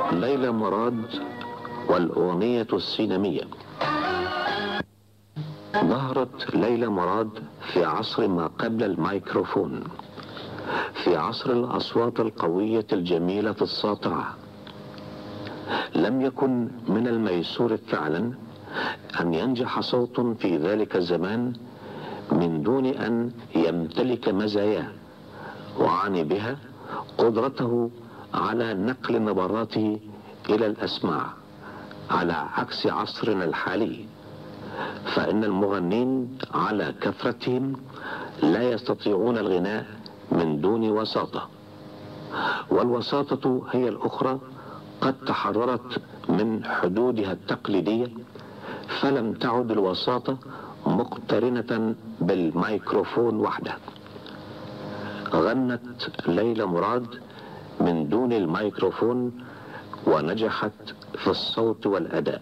ليلى مراد والأغنية السينمية. ظهرت ليلى مراد في عصر ما قبل الميكروفون، في عصر الأصوات القوية الجميلة الساطعة. لم يكن من الميسور فعلا أن ينجح صوت في ذلك الزمان من دون أن يمتلك مزاياه، وعني بها قدرته على نقل نبراته إلى الأسماع، على عكس عصرنا الحالي، فإن المغنين على كثرتهم لا يستطيعون الغناء من دون وساطة، والوساطة هي الأخرى قد تحررت من حدودها التقليدية، فلم تعد الوساطة مقترنة بالميكروفون وحده. غنت ليلى مراد من دون الميكروفون ونجحت في الصوت والأداء.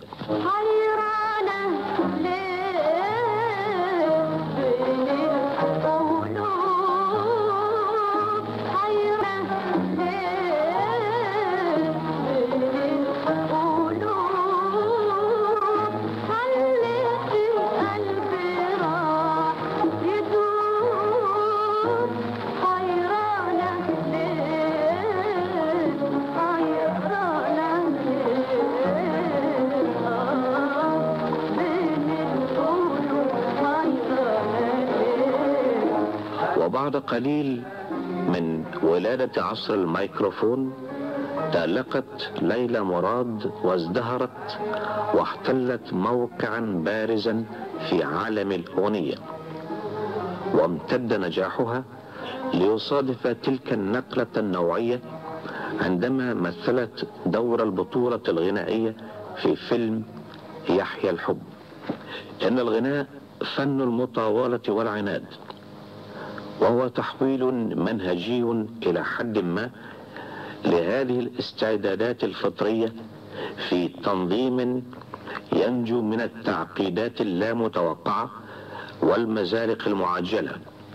وبعد قليل من ولادة عصر الميكروفون تألقت ليلى مراد وازدهرت واحتلت موقعا بارزا في عالم الأغنية، وامتد نجاحها ليصادف تلك النقلة النوعية عندما مثلت دور البطولة الغنائية في فيلم يحيى الحب. إن الغناء فن المطاولة والعناد، وهو تحويل منهجي إلى حد ما لهذه الاستعدادات الفطرية في تنظيم ينجو من التعقيدات اللامتوقعة والمزالق المعجلة.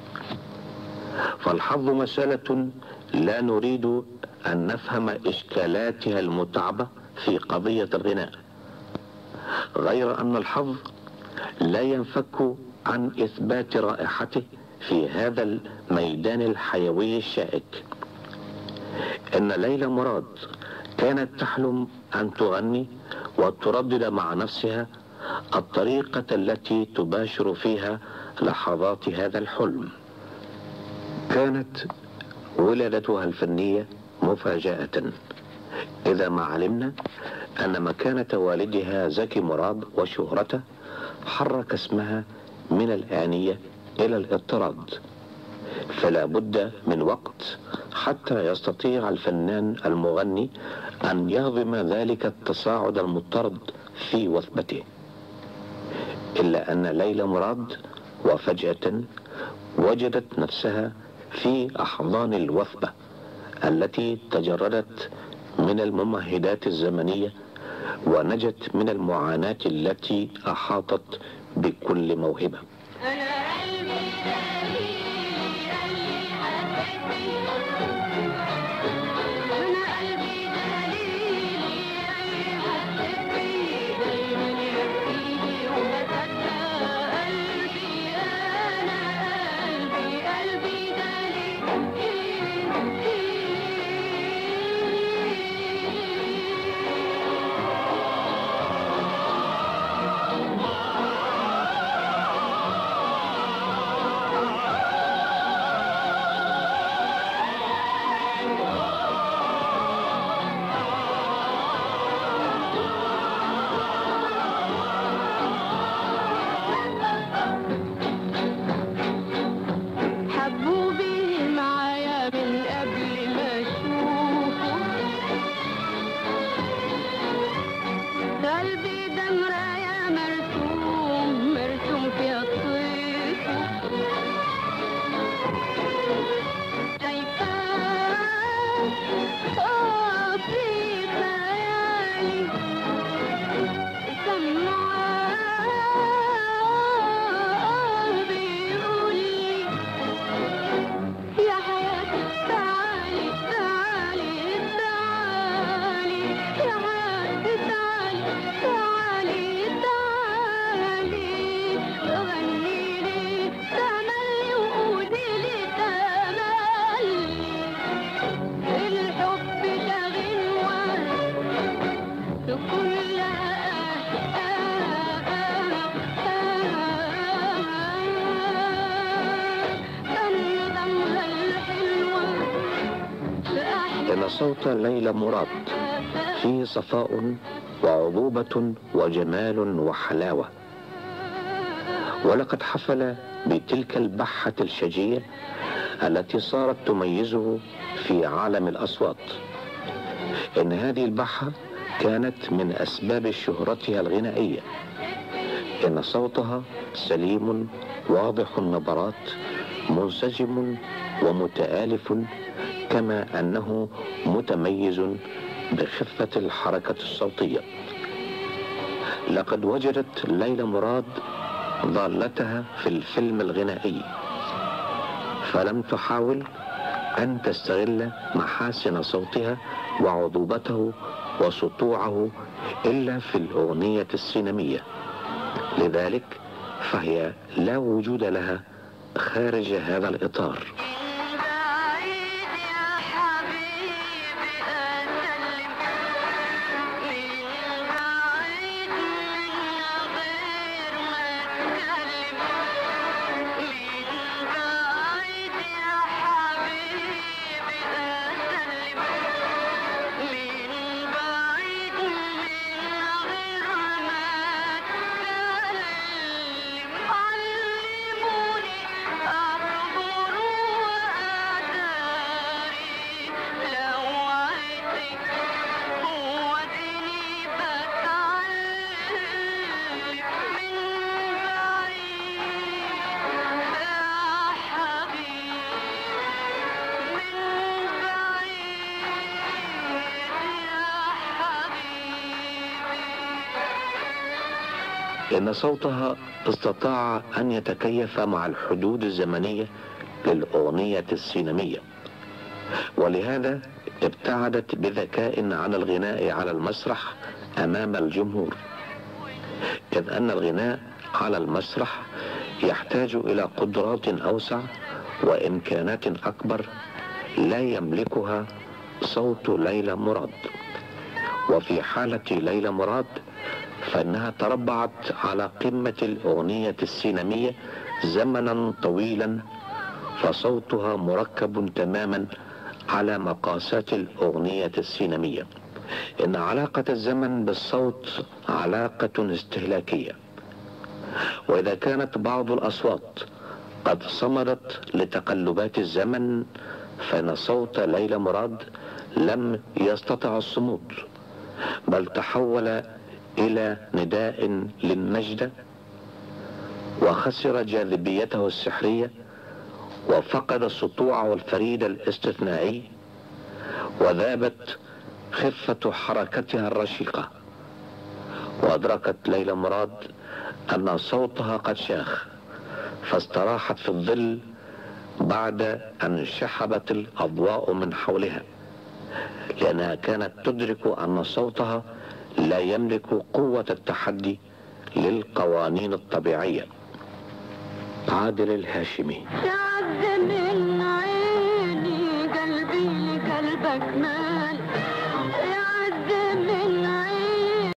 فالحظ مسألة لا نريد أن نفهم إشكالاتها المتعبة في قضية الغناء، غير أن الحظ لا ينفك عن إثبات رائحته في هذا الميدان الحيوي الشائك. إن ليلى مراد كانت تحلم أن تغني وتردد مع نفسها الطريقة التي تباشر فيها لحظات هذا الحلم. كانت ولادتها الفنية مفاجأة، إذا ما علمنا أن مكانة والدها زكي مراد وشهرته حرك اسمها من الآنية إلى الاضطراد، فلا بد من وقت حتى يستطيع الفنان المغني أن يهضم ذلك التصاعد المضطرد في وثبته. إلا أن ليلى مراد وفجأة وجدت نفسها في أحضان الوثبة التي تجردت من الممهدات الزمنية ونجت من المعاناة التي أحاطت بكل موهبة. صوت ليلى مراد فيه صفاء وعذوبة وجمال وحلاوة، ولقد حفل بتلك البحة الشجية التي صارت تميزه في عالم الأصوات. إن هذه البحة كانت من أسباب شهرتها الغنائية. إن صوتها سليم واضح النبرات منسجم ومتآلف، كما أنه متميز بخفة الحركة الصوتية. لقد وجدت ليلى مراد ضالتها في الفيلم الغنائي، فلم تحاول أن تستغل محاسن صوتها وعذوبته وسطوعه إلا في الأغنية السينمية، لذلك فهي لا وجود لها خارج هذا الإطار. إن صوتها استطاع أن يتكيف مع الحدود الزمنية للأغنية السينمية، ولهذا ابتعدت بذكاء عن الغناء على المسرح أمام الجمهور، إذ أن الغناء على المسرح يحتاج إلى قدرات أوسع وإمكانات أكبر لا يملكها صوت ليلى مراد. وفي حالة ليلى مراد فإنها تربعت على قمة الأغنية السينمية زمنا طويلا، فصوتها مركب تماما على مقاسات الأغنية السينمية. إن علاقة الزمن بالصوت علاقة استهلاكية، وإذا كانت بعض الأصوات قد صمدت لتقلبات الزمن، فإن صوت ليلى مراد لم يستطع الصمود، بل تحول إلى نداء للنجدة، وخسر جاذبيته السحرية، وفقد سطوعه الفريد الاستثنائي، وذابت خفة حركتها الرشيقة. وأدركت ليلى مراد أن صوتها قد شاخ، فاستراحت في الظل بعد أن انشحبت الأضواء من حولها، لأنها كانت تدرك أن صوتها لا يملك قوة التحدي للقوانين الطبيعية. عادل الهاشمي.